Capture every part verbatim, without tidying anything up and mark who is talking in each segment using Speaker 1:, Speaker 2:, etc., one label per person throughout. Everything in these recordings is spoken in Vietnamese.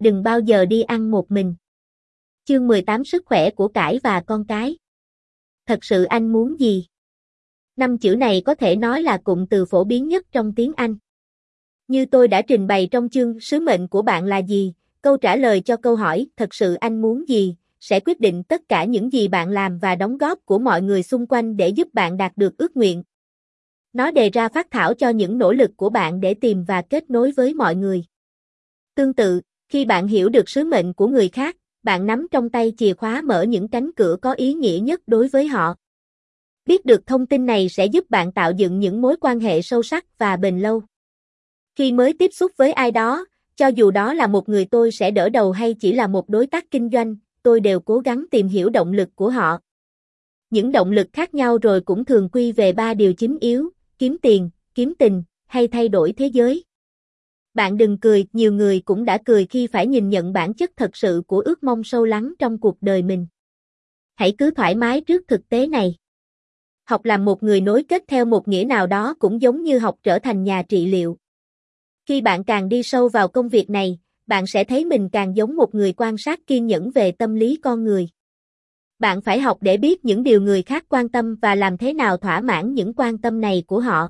Speaker 1: đừng bao giờ đi ăn một mình. Chương mười tám Sức khỏe của cải và con cái. Thật sự anh muốn gì? Năm chữ này có thể nói là cụm từ phổ biến nhất trong tiếng Anh. Như tôi đã trình bày trong chương Sứ mệnh của bạn là gì, câu trả lời cho câu hỏi thật sự anh muốn gì sẽ quyết định tất cả những gì bạn làm và đóng góp của mọi người xung quanh để giúp bạn đạt được ước nguyện. Nó đề ra phác thảo cho những nỗ lực của bạn để tìm và kết nối với mọi người. Tương tự, khi bạn hiểu được sứ mệnh của người khác, bạn nắm trong tay chìa khóa mở những cánh cửa có ý nghĩa nhất đối với họ. Biết được thông tin này sẽ giúp bạn tạo dựng những mối quan hệ sâu sắc và bền lâu. Khi mới tiếp xúc với ai đó, cho dù đó là một người tôi sẽ đỡ đầu hay chỉ là một đối tác kinh doanh, tôi đều cố gắng tìm hiểu động lực của họ. Những động lực khác nhau rồi cũng thường quy về ba điều chính yếu: kiếm tiền, kiếm tình, hay thay đổi thế giới. Bạn đừng cười, nhiều người cũng đã cười khi phải nhìn nhận bản chất thật sự của ước mong sâu lắng trong cuộc đời mình. Hãy cứ thoải mái trước thực tế này. Học làm một người nối kết theo một nghĩa nào đó cũng giống như học trở thành nhà trị liệu. Khi bạn càng đi sâu vào công việc này, bạn sẽ thấy mình càng giống một người quan sát kiên nhẫn về tâm lý con người. Bạn phải học để biết những điều người khác quan tâm và làm thế nào thỏa mãn những quan tâm này của họ.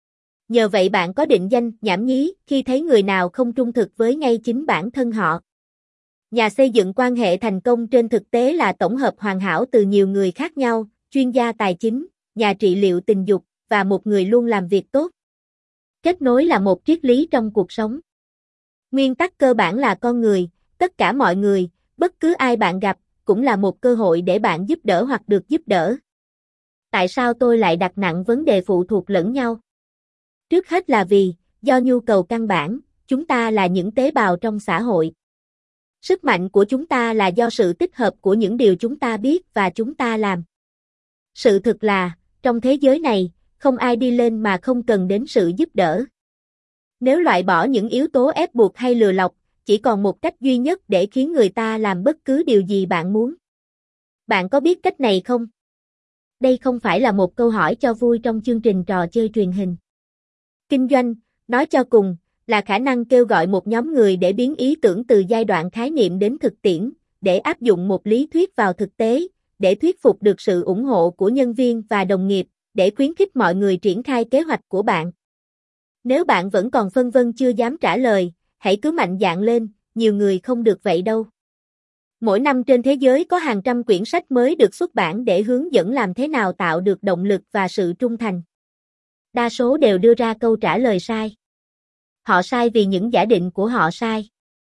Speaker 1: Nhờ vậy bạn có định danh, nhảm nhí, khi thấy người nào không trung thực với ngay chính bản thân họ. Nhà xây dựng quan hệ thành công trên thực tế là tổng hợp hoàn hảo từ nhiều người khác nhau, chuyên gia tài chính, nhà trị liệu tình dục, và một người luôn làm việc tốt. Kết nối là một triết lý trong cuộc sống. Nguyên tắc cơ bản là con người, tất cả mọi người, bất cứ ai bạn gặp, cũng là một cơ hội để bạn giúp đỡ hoặc được giúp đỡ. Tại sao tôi lại đặt nặng vấn đề phụ thuộc lẫn nhau? Trước hết là vì, do nhu cầu căn bản, chúng ta là những tế bào trong xã hội. Sức mạnh của chúng ta là do sự tích hợp của những điều chúng ta biết và chúng ta làm. Sự thực là, trong thế giới này, không ai đi lên mà không cần đến sự giúp đỡ. Nếu loại bỏ những yếu tố ép buộc hay lừa lọc, chỉ còn một cách duy nhất để khiến người ta làm bất cứ điều gì bạn muốn. Bạn có biết cách này không? Đây không phải là một câu hỏi cho vui trong chương trình trò chơi truyền hình. Kinh doanh, nói cho cùng, là khả năng kêu gọi một nhóm người để biến ý tưởng từ giai đoạn khái niệm đến thực tiễn, để áp dụng một lý thuyết vào thực tế, để thuyết phục được sự ủng hộ của nhân viên và đồng nghiệp, để khuyến khích mọi người triển khai kế hoạch của bạn. Nếu bạn vẫn còn phân vân chưa dám trả lời, hãy cứ mạnh dạn lên, nhiều người không được vậy đâu. Mỗi năm trên thế giới có hàng trăm quyển sách mới được xuất bản để hướng dẫn làm thế nào tạo được động lực và sự trung thành. Đa số đều đưa ra câu trả lời sai. Họ sai vì những giả định của họ sai.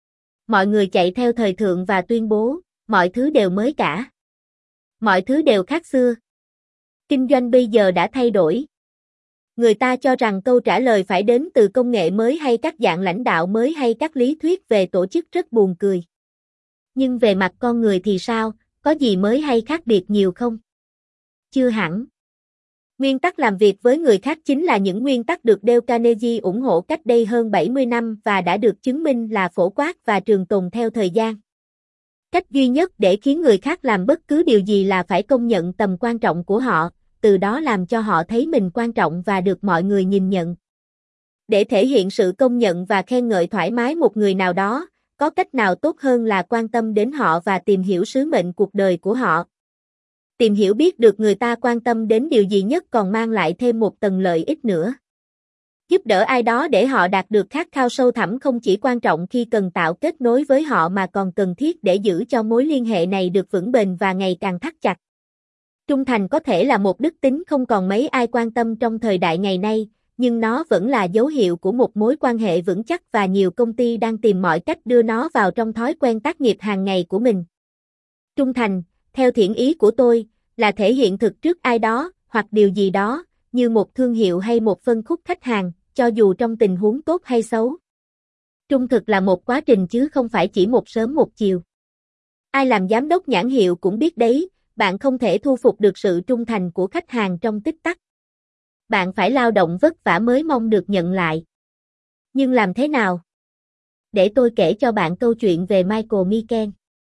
Speaker 1: Mọi người chạy theo thời thượng và tuyên bố, mọi thứ đều mới cả. Mọi thứ đều khác xưa. Kinh doanh bây giờ đã thay đổi. Người ta cho rằng câu trả lời phải đến từ công nghệ mới hay các dạng lãnh đạo mới hay các lý thuyết về tổ chức rất buồn cười. Nhưng về mặt con người thì sao, có gì mới hay khác biệt nhiều không? Chưa hẳn. Nguyên tắc làm việc với người khác chính là những nguyên tắc được Dale Carnegie ủng hộ cách đây hơn bảy mươi năm và đã được chứng minh là phổ quát và trường tồn theo thời gian. Cách duy nhất để khiến người khác làm bất cứ điều gì là phải công nhận tầm quan trọng của họ, từ đó làm cho họ thấy mình quan trọng và được mọi người nhìn nhận. Để thể hiện sự công nhận và khen ngợi thoải mái một người nào đó, có cách nào tốt hơn là quan tâm đến họ và tìm hiểu sứ mệnh cuộc đời của họ. Tìm hiểu biết được người ta quan tâm đến điều gì nhất còn mang lại thêm một tầng lợi ích nữa. Giúp đỡ ai đó để họ đạt được khát khao sâu thẳm không chỉ quan trọng khi cần tạo kết nối với họ mà còn cần thiết để giữ cho mối liên hệ này được vững bền và ngày càng thắt chặt. Trung thành có thể là một đức tính không còn mấy ai quan tâm trong thời đại ngày nay, nhưng nó vẫn là dấu hiệu của một mối quan hệ vững chắc và nhiều công ty đang tìm mọi cách đưa nó vào trong thói quen tác nghiệp hàng ngày của mình. Trung thành, theo thiện ý của tôi, là thể hiện thực trước ai đó, hoặc điều gì đó, như một thương hiệu hay một phân khúc khách hàng, cho dù trong tình huống tốt hay xấu. Trung thực là một quá trình chứ không phải chỉ một sớm một chiều. Ai làm giám đốc nhãn hiệu cũng biết đấy, bạn không thể thu phục được sự trung thành của khách hàng trong tích tắc. Bạn phải lao động vất vả mới mong được nhận lại. Nhưng làm thế nào? Để tôi kể cho bạn câu chuyện về Michael Miken.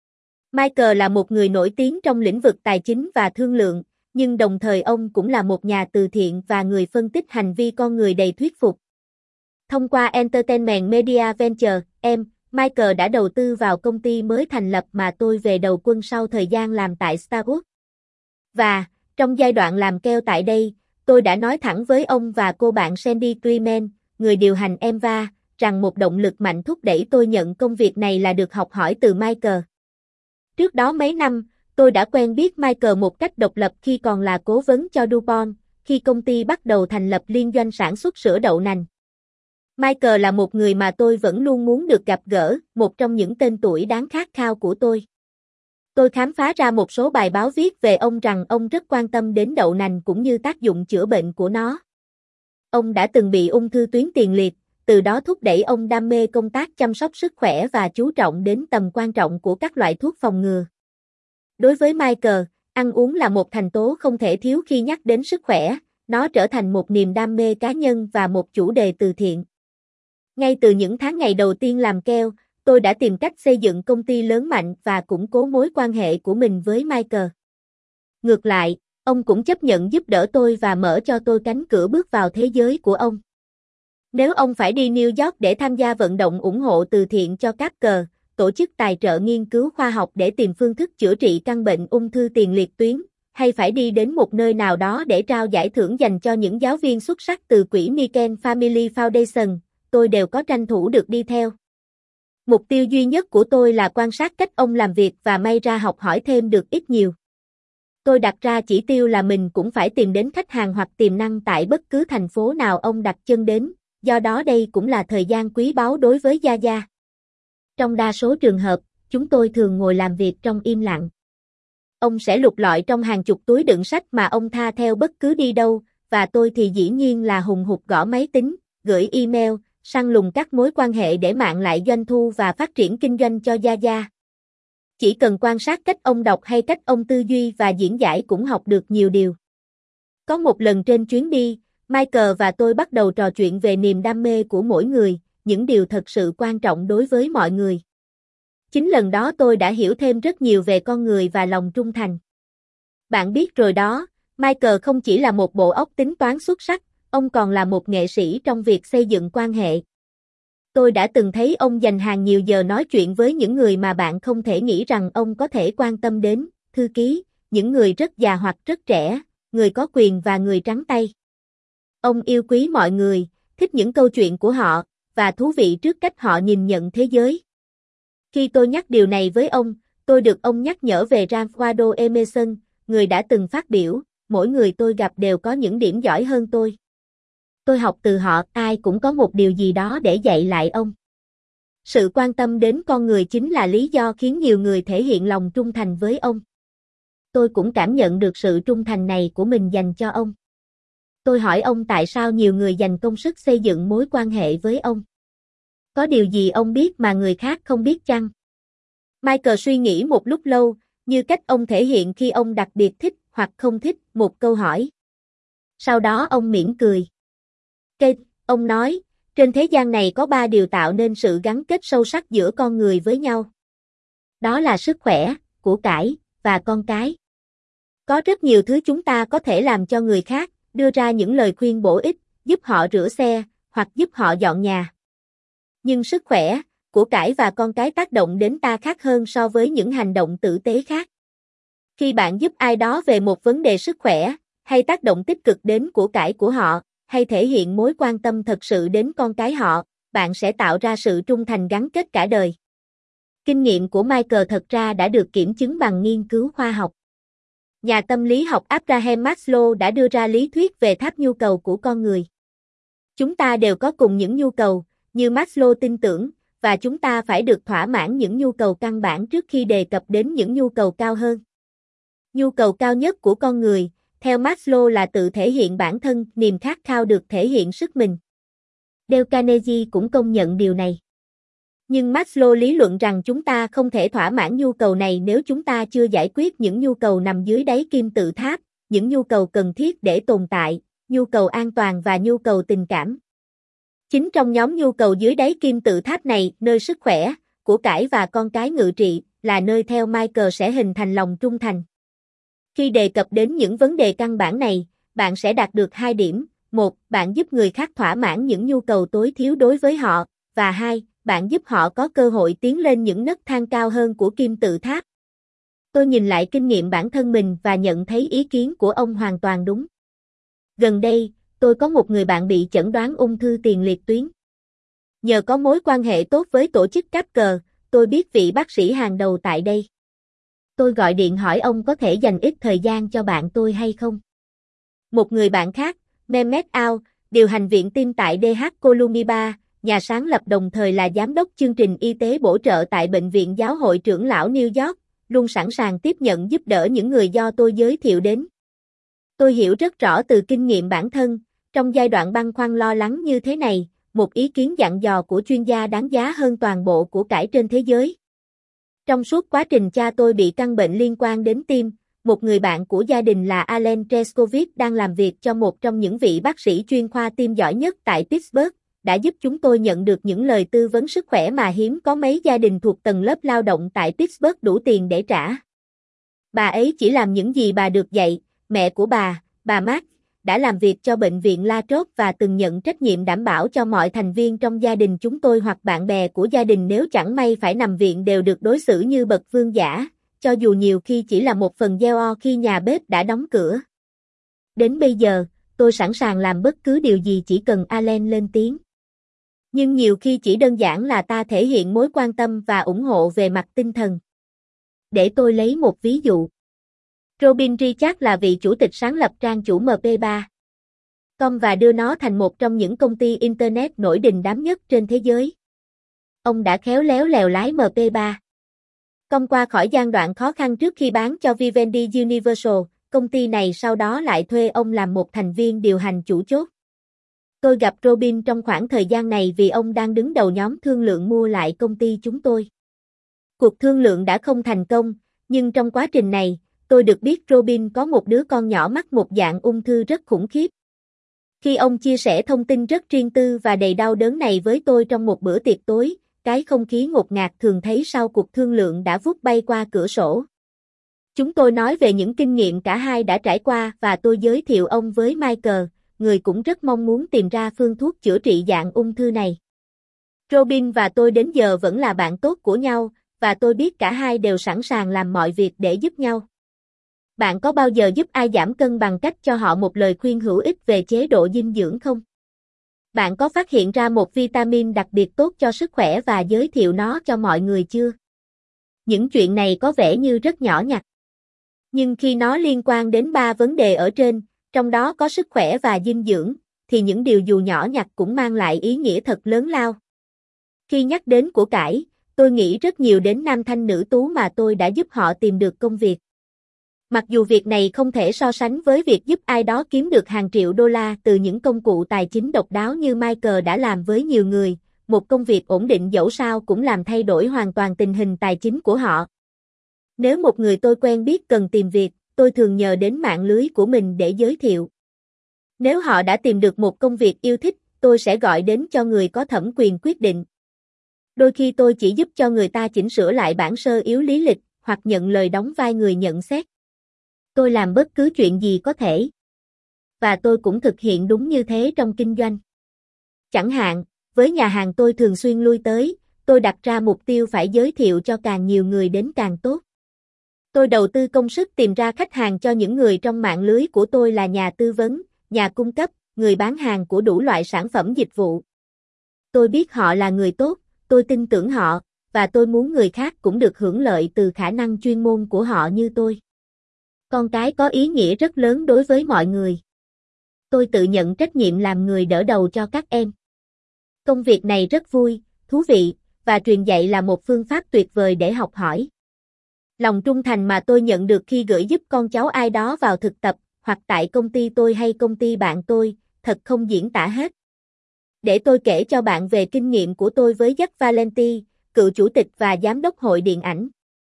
Speaker 1: Michael là một người nổi tiếng trong lĩnh vực tài chính và thương lượng, nhưng đồng thời ông cũng là một nhà từ thiện và người phân tích hành vi con người đầy thuyết phục. Thông qua Entertainment Media Venture, em, Michael đã đầu tư vào công ty mới thành lập mà tôi về đầu quân sau thời gian làm tại Starbucks. Và, trong giai đoạn làm keo tại đây, tôi đã nói thẳng với ông và cô bạn Sandy Freeman, người điều hành Enva, rằng một động lực mạnh thúc đẩy tôi nhận công việc này là được học hỏi từ Michael. Trước đó mấy năm, tôi đã quen biết Michael một cách độc lập khi còn là cố vấn cho DuPont, khi công ty bắt đầu thành lập liên doanh sản xuất sữa đậu nành. Michael là một người mà tôi vẫn luôn muốn được gặp gỡ, một trong những tên tuổi đáng khát khao của tôi. Tôi khám phá ra một số bài báo viết về ông rằng ông rất quan tâm đến đậu nành cũng như tác dụng chữa bệnh của nó. Ông đã từng bị ung thư tuyến tiền liệt, từ đó thúc đẩy ông đam mê công tác chăm sóc sức khỏe và chú trọng đến tầm quan trọng của các loại thuốc phòng ngừa. Đối với Michael, ăn uống là một thành tố không thể thiếu khi nhắc đến sức khỏe, nó trở thành một niềm đam mê cá nhân và một chủ đề từ thiện. Ngay từ những tháng ngày đầu tiên làm keo, tôi đã tìm cách xây dựng công ty lớn mạnh và củng cố mối quan hệ của mình với Michael. Ngược lại, ông cũng chấp nhận giúp đỡ tôi và mở cho tôi cánh cửa bước vào thế giới của ông. Nếu ông phải đi New York để tham gia vận động ủng hộ từ thiện cho Carter, tổ chức tài trợ nghiên cứu khoa học để tìm phương thức chữa trị căn bệnh ung thư tiền liệt tuyến, hay phải đi đến một nơi nào đó để trao giải thưởng dành cho những giáo viên xuất sắc từ quỹ Niken Family Foundation, tôi đều có tranh thủ được đi theo. Mục tiêu duy nhất của tôi là quan sát cách ông làm việc và may ra học hỏi thêm được ít nhiều. Tôi đặt ra chỉ tiêu là mình cũng phải tìm đến khách hàng hoặc tiềm năng tại bất cứ thành phố nào ông đặt chân đến, do đó đây cũng là thời gian quý báu đối với Yaya. Trong đa số trường hợp, chúng tôi thường ngồi làm việc trong im lặng. Ông sẽ lục lọi trong hàng chục túi đựng sách mà ông tha theo bất cứ đi đâu, và tôi thì dĩ nhiên là hùng hục gõ máy tính, gửi email, săn lùng các mối quan hệ để mạng lại doanh thu và phát triển kinh doanh cho Yaya. Chỉ cần quan sát cách ông đọc hay cách ông tư duy và diễn giải cũng học được nhiều điều. Có một lần trên chuyến đi, Michael và tôi bắt đầu trò chuyện về niềm đam mê của mỗi người, những điều thật sự quan trọng đối với mọi người. Chính lần đó tôi đã hiểu thêm rất nhiều về con người và lòng trung thành. Bạn biết rồi đó, Michael không chỉ là một bộ óc tính toán xuất sắc, ông còn là một nghệ sĩ trong việc xây dựng quan hệ. Tôi đã từng thấy ông dành hàng nhiều giờ nói chuyện với những người mà bạn không thể nghĩ rằng ông có thể quan tâm đến, thư ký, những người rất già hoặc rất trẻ, người có quyền và người trắng tay. Ông yêu quý mọi người, thích những câu chuyện của họ, và thú vị trước cách họ nhìn nhận thế giới. Khi tôi nhắc điều này với ông, tôi được ông nhắc nhở về Ralph Waldo Emerson, người đã từng phát biểu, mỗi người tôi gặp đều có những điểm giỏi hơn tôi. Tôi học từ họ, ai cũng có một điều gì đó để dạy lại ông. Sự quan tâm đến con người chính là lý do khiến nhiều người thể hiện lòng trung thành với ông. Tôi cũng cảm nhận được sự trung thành này của mình dành cho ông. Tôi hỏi ông tại sao nhiều người dành công sức xây dựng mối quan hệ với ông. Có điều gì ông biết mà người khác không biết chăng? Michael suy nghĩ một lúc lâu, như cách ông thể hiện khi ông đặc biệt thích hoặc không thích một câu hỏi. Sau đó ông mỉm cười. Kate, ông nói, trên thế gian này có ba điều tạo nên sự gắn kết sâu sắc giữa con người với nhau. Đó là sức khỏe, của cải, và con cái. Có rất nhiều thứ chúng ta có thể làm cho người khác, đưa ra những lời khuyên bổ ích, giúp họ rửa xe, hoặc giúp họ dọn nhà. Nhưng sức khỏe, của cải và con cái tác động đến ta khác hơn so với những hành động tử tế khác. Khi bạn giúp ai đó về một vấn đề sức khỏe, hay tác động tích cực đến của cải của họ, hay thể hiện mối quan tâm thật sự đến con cái họ, bạn sẽ tạo ra sự trung thành gắn kết cả đời. Kinh nghiệm của Michael thật ra đã được kiểm chứng bằng nghiên cứu khoa học. Nhà tâm lý học Abraham Maslow đã đưa ra lý thuyết về tháp nhu cầu của con người. Chúng ta đều có cùng những nhu cầu, như Maslow tin tưởng, và chúng ta phải được thỏa mãn những nhu cầu căn bản trước khi đề cập đến những nhu cầu cao hơn. Nhu cầu cao nhất của con người, theo Maslow là tự thể hiện bản thân, niềm khát khao được thể hiện sức mình. Dale Carnegie cũng công nhận điều này. Nhưng Maslow lý luận rằng chúng ta không thể thỏa mãn nhu cầu này nếu chúng ta chưa giải quyết những nhu cầu nằm dưới đáy kim tự tháp, những nhu cầu cần thiết để tồn tại, nhu cầu an toàn và nhu cầu tình cảm. Chính trong nhóm nhu cầu dưới đáy kim tự tháp này, nơi sức khỏe, của cải và con cái ngự trị, là nơi theo Michael sẽ hình thành lòng trung thành. Khi đề cập đến những vấn đề căn bản này, bạn sẽ đạt được hai điểm. Một, bạn giúp người khác thỏa mãn những nhu cầu tối thiếu đối với họ, và hai, bạn giúp họ có cơ hội tiến lên những nấc thang cao hơn của kim tự tháp. Tôi nhìn lại kinh nghiệm bản thân mình và nhận thấy ý kiến của ông hoàn toàn đúng. Gần đây, tôi có một người bạn bị chẩn đoán ung thư tiền liệt tuyến. Nhờ có mối quan hệ tốt với tổ chức cáp cờ, tôi biết vị bác sĩ hàng đầu tại đây. Tôi gọi điện hỏi ông có thể dành ít thời gian cho bạn tôi hay không. Một người bạn khác, Mehmet Ao, điều hành viện tim tại đê hát Columbia, nhà sáng lập đồng thời là giám đốc chương trình y tế bổ trợ tại Bệnh viện Giáo hội trưởng lão New York, luôn sẵn sàng tiếp nhận giúp đỡ những người do tôi giới thiệu đến. Tôi hiểu rất rõ từ kinh nghiệm bản thân, trong giai đoạn băn khoăn lo lắng như thế này, một ý kiến dặn dò của chuyên gia đáng giá hơn toàn bộ của cải trên thế giới. Trong suốt quá trình cha tôi bị căn bệnh liên quan đến tim, một người bạn của gia đình là Alen Treskovic đang làm việc cho một trong những vị bác sĩ chuyên khoa tim giỏi nhất tại Pittsburgh, đã giúp chúng tôi nhận được những lời tư vấn sức khỏe mà hiếm có mấy gia đình thuộc tầng lớp lao động tại Pittsburgh đủ tiền để trả. Bà ấy chỉ làm những gì bà được dạy, mẹ của bà, bà Mark, đã làm việc cho bệnh viện La Trobe và từng nhận trách nhiệm đảm bảo cho mọi thành viên trong gia đình chúng tôi hoặc bạn bè của gia đình nếu chẳng may phải nằm viện đều được đối xử như bậc vương giả, cho dù nhiều khi chỉ là một phần gieo o khi nhà bếp đã đóng cửa. Đến bây giờ, tôi sẵn sàng làm bất cứ điều gì chỉ cần Allen lên tiếng. Nhưng nhiều khi chỉ đơn giản là ta thể hiện mối quan tâm và ủng hộ về mặt tinh thần. Để tôi lấy một ví dụ. Robin Richards là vị chủ tịch sáng lập trang chủ em pê ba chấm com và đưa nó thành một trong những công ty Internet nổi đình đám nhất trên thế giới. Ông đã khéo léo lèo lái em pê ba chấm com qua khỏi giai đoạn khó khăn trước khi bán cho Vivendi Universal, công ty này sau đó lại thuê ông làm một thành viên điều hành chủ chốt. Tôi gặp Robin trong khoảng thời gian này vì ông đang đứng đầu nhóm thương lượng mua lại công ty chúng tôi. Cuộc thương lượng đã không thành công, nhưng trong quá trình này, tôi được biết Robin có một đứa con nhỏ mắc một dạng ung thư rất khủng khiếp. Khi ông chia sẻ thông tin rất riêng tư và đầy đau đớn này với tôi trong một bữa tiệc tối, cái không khí ngột ngạt thường thấy sau cuộc thương lượng đã vút bay qua cửa sổ. Chúng tôi nói về những kinh nghiệm cả hai đã trải qua và tôi giới thiệu ông với Michael, người cũng rất mong muốn tìm ra phương thuốc chữa trị dạng ung thư này. Robin và tôi đến giờ vẫn là bạn tốt của nhau, và tôi biết cả hai đều sẵn sàng làm mọi việc để giúp nhau. Bạn có bao giờ giúp ai giảm cân bằng cách cho họ một lời khuyên hữu ích về chế độ dinh dưỡng không? Bạn có phát hiện ra một vitamin đặc biệt tốt cho sức khỏe và giới thiệu nó cho mọi người chưa? Những chuyện này có vẻ như rất nhỏ nhặt. Nhưng khi nó liên quan đến ba vấn đề ở trên, trong đó có sức khỏe và dinh dưỡng, thì những điều dù nhỏ nhặt cũng mang lại ý nghĩa thật lớn lao. Khi nhắc đến của cải, tôi nghĩ rất nhiều đến nam thanh nữ tú mà tôi đã giúp họ tìm được công việc. Mặc dù việc này không thể so sánh với việc giúp ai đó kiếm được hàng triệu đô la từ những công cụ tài chính độc đáo như Michael đã làm với nhiều người, một công việc ổn định dẫu sao cũng làm thay đổi hoàn toàn tình hình tài chính của họ. Nếu một người tôi quen biết cần tìm việc, tôi thường nhờ đến mạng lưới của mình để giới thiệu. Nếu họ đã tìm được một công việc yêu thích, tôi sẽ gọi đến cho người có thẩm quyền quyết định. Đôi khi tôi chỉ giúp cho người ta chỉnh sửa lại bản sơ yếu lý lịch, hoặc nhận lời đóng vai người nhận xét. Tôi làm bất cứ chuyện gì có thể. Và tôi cũng thực hiện đúng như thế trong kinh doanh. Chẳng hạn, với nhà hàng tôi thường xuyên lui tới, tôi đặt ra mục tiêu phải giới thiệu cho càng nhiều người đến càng tốt. Tôi đầu tư công sức tìm ra khách hàng cho những người trong mạng lưới của tôi là nhà tư vấn, nhà cung cấp, người bán hàng của đủ loại sản phẩm dịch vụ. Tôi biết họ là người tốt, tôi tin tưởng họ, và tôi muốn người khác cũng được hưởng lợi từ khả năng chuyên môn của họ như tôi. Con cái có ý nghĩa rất lớn đối với mọi người. Tôi tự nhận trách nhiệm làm người đỡ đầu cho các em. Công việc này rất vui, thú vị, và truyền dạy là một phương pháp tuyệt vời để học hỏi. Lòng trung thành mà tôi nhận được khi gửi giúp con cháu ai đó vào thực tập, hoặc tại công ty tôi hay công ty bạn tôi, thật không diễn tả hết. Để tôi kể cho bạn về kinh nghiệm của tôi với Jack Valenti, cựu chủ tịch và giám đốc hội điện ảnh.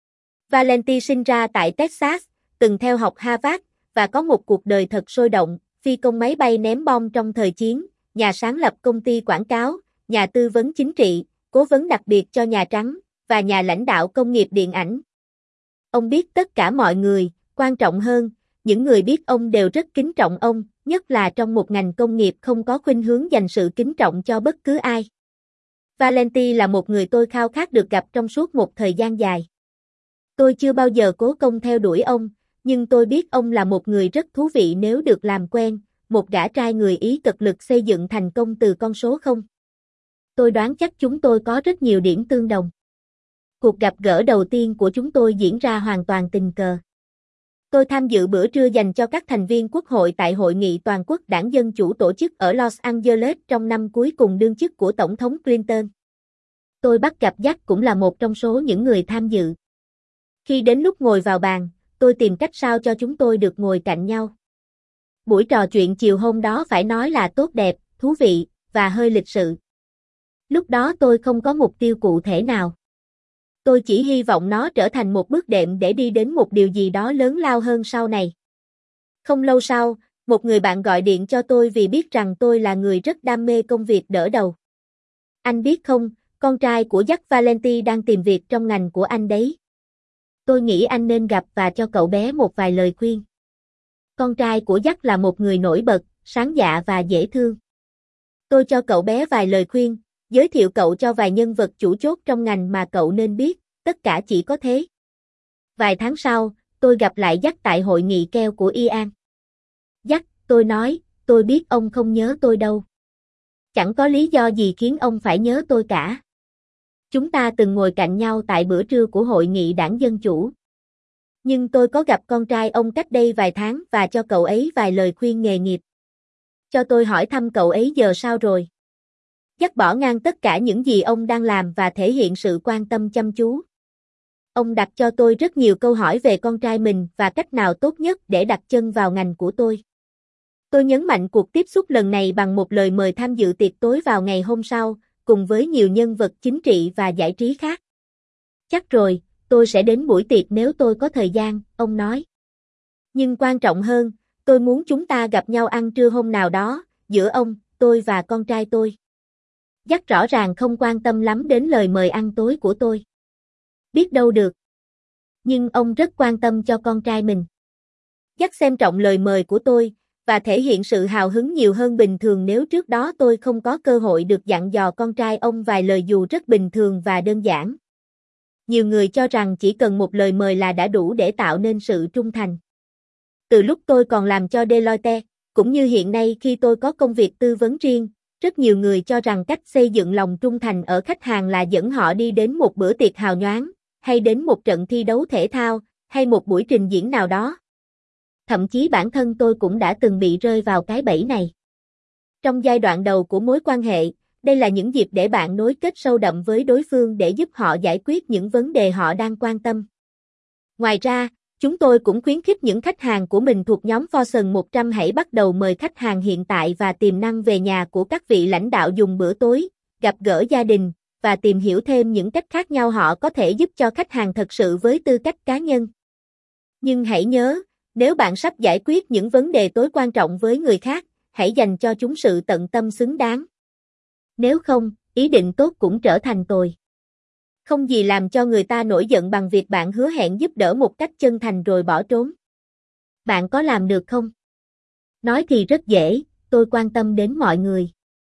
Speaker 1: Valenti sinh ra tại Texas, từng theo học Harvard, và có một cuộc đời thật sôi động, phi công máy bay ném bom trong thời chiến, nhà sáng lập công ty quảng cáo, nhà tư vấn chính trị, cố vấn đặc biệt cho Nhà Trắng, và nhà lãnh đạo công nghiệp điện ảnh. Ông biết tất cả mọi người, quan trọng hơn, những người biết ông đều rất kính trọng ông, nhất là trong một ngành công nghiệp không có khuynh hướng dành sự kính trọng cho bất cứ ai. Valenti là một người tôi khao khát được gặp trong suốt một thời gian dài. Tôi chưa bao giờ cố công theo đuổi ông, nhưng tôi biết ông là một người rất thú vị nếu được làm quen, một gã trai người Ý cực lực xây dựng thành công từ con số không. Tôi đoán chắc chúng tôi có rất nhiều điểm tương đồng. Cuộc gặp gỡ đầu tiên của chúng tôi diễn ra hoàn toàn tình cờ. Tôi tham dự bữa trưa dành cho các thành viên quốc hội tại Hội nghị Toàn quốc Đảng Dân Chủ tổ chức ở Los Angeles trong năm cuối cùng đương chức của Tổng thống Clinton. Tôi bắt gặp Jack cũng là một trong số những người tham dự. Khi đến lúc ngồi vào bàn, tôi tìm cách sao cho chúng tôi được ngồi cạnh nhau. Buổi trò chuyện chiều hôm đó phải nói là tốt đẹp, thú vị, và hơi lịch sự. Lúc đó tôi không có mục tiêu cụ thể nào. Tôi chỉ hy vọng nó trở thành một bước đệm để đi đến một điều gì đó lớn lao hơn sau này. Không lâu sau, một người bạn gọi điện cho tôi vì biết rằng tôi là người rất đam mê công việc đỡ đầu. Anh biết không, con trai của Jack Valenti đang tìm việc trong ngành của anh đấy. Tôi nghĩ anh nên gặp và cho cậu bé một vài lời khuyên. Con trai của Jack là một người nổi bật, sáng dạ và dễ thương. Tôi cho cậu bé vài lời khuyên, giới thiệu cậu cho vài nhân vật chủ chốt trong ngành mà cậu nên biết, tất cả chỉ có thế. Vài tháng sau, tôi gặp lại Jack tại hội nghị keo của Ian. Jack, tôi nói, tôi biết ông không nhớ tôi đâu. Chẳng có lý do gì khiến ông phải nhớ tôi cả. Chúng ta từng ngồi cạnh nhau tại bữa trưa của Hội nghị Đảng Dân Chủ. Nhưng tôi có gặp con trai ông cách đây vài tháng và cho cậu ấy vài lời khuyên nghề nghiệp. Cho tôi hỏi thăm cậu ấy giờ sao rồi. Dắt bỏ ngang tất cả những gì ông đang làm và thể hiện sự quan tâm chăm chú. Ông đặt cho tôi rất nhiều câu hỏi về con trai mình và cách nào tốt nhất để đặt chân vào ngành của tôi. Tôi nhấn mạnh cuộc tiếp xúc lần này bằng một lời mời tham dự tiệc tối vào ngày hôm sau, cùng với nhiều nhân vật chính trị và giải trí khác. Chắc rồi, tôi sẽ đến buổi tiệc nếu tôi có thời gian, ông nói. Nhưng quan trọng hơn, tôi muốn chúng ta gặp nhau ăn trưa hôm nào đó, giữa ông, tôi và con trai tôi. Jack rõ ràng không quan tâm lắm đến lời mời ăn tối của tôi. Biết đâu được. Nhưng ông rất quan tâm cho con trai mình. Jack xem trọng lời mời của tôi, và thể hiện sự hào hứng nhiều hơn bình thường nếu trước đó tôi không có cơ hội được dặn dò con trai ông vài lời dù rất bình thường và đơn giản. Nhiều người cho rằng chỉ cần một lời mời là đã đủ để tạo nên sự trung thành. Từ lúc tôi còn làm cho Deloitte, cũng như hiện nay khi tôi có công việc tư vấn riêng, rất nhiều người cho rằng cách xây dựng lòng trung thành ở khách hàng là dẫn họ đi đến một bữa tiệc hào nhoáng, hay đến một trận thi đấu thể thao, hay một buổi trình diễn nào đó. Thậm chí bản thân tôi cũng đã từng bị rơi vào cái bẫy này. Trong giai đoạn đầu của mối quan hệ, đây là những dịp để bạn nối kết sâu đậm với đối phương để giúp họ giải quyết những vấn đề họ đang quan tâm. Ngoài ra, chúng tôi cũng khuyến khích những khách hàng của mình thuộc nhóm Fortune một trăm hãy bắt đầu mời khách hàng hiện tại và tiềm năng về nhà của các vị lãnh đạo dùng bữa tối, gặp gỡ gia đình, và tìm hiểu thêm những cách khác nhau họ có thể giúp cho khách hàng thật sự với tư cách cá nhân. Nhưng hãy nhớ, nếu bạn sắp giải quyết những vấn đề tối quan trọng với người khác, hãy dành cho chúng sự tận tâm xứng đáng. Nếu không, ý định tốt cũng trở thành tồi. Không gì làm cho người ta nổi giận bằng việc bạn hứa hẹn giúp đỡ một cách chân thành rồi bỏ trốn. Bạn có làm được không? Nói thì rất dễ, tôi quan tâm đến mọi người.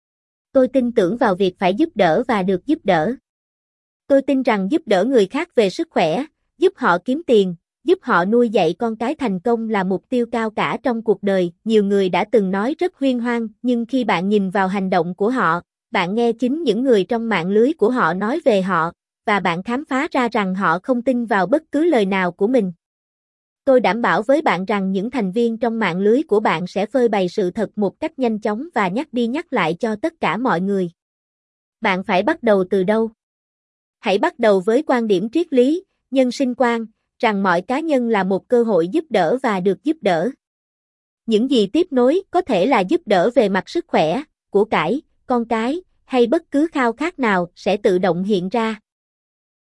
Speaker 1: Tôi tin tưởng vào việc phải giúp đỡ và được giúp đỡ. Tôi tin rằng giúp đỡ người khác về sức khỏe, giúp họ kiếm tiền, giúp họ nuôi dạy con cái thành công là mục tiêu cao cả trong cuộc đời. Nhiều người đã từng nói rất huyên hoang, nhưng khi bạn nhìn vào hành động của họ, bạn nghe chính những người trong mạng lưới của họ nói về họ, và bạn khám phá ra rằng họ không tin vào bất cứ lời nào của mình. Tôi đảm bảo với bạn rằng những thành viên trong mạng lưới của bạn sẽ phơi bày sự thật một cách nhanh chóng và nhắc đi nhắc lại cho tất cả mọi người. Bạn phải bắt đầu từ đâu? Hãy bắt đầu với quan điểm triết lý, nhân sinh quan, rằng mọi cá nhân là một cơ hội giúp đỡ và được giúp đỡ. Những gì tiếp nối có thể là giúp đỡ về mặt sức khỏe, của cải, con cái, hay bất cứ khao khát nào sẽ tự động hiện ra.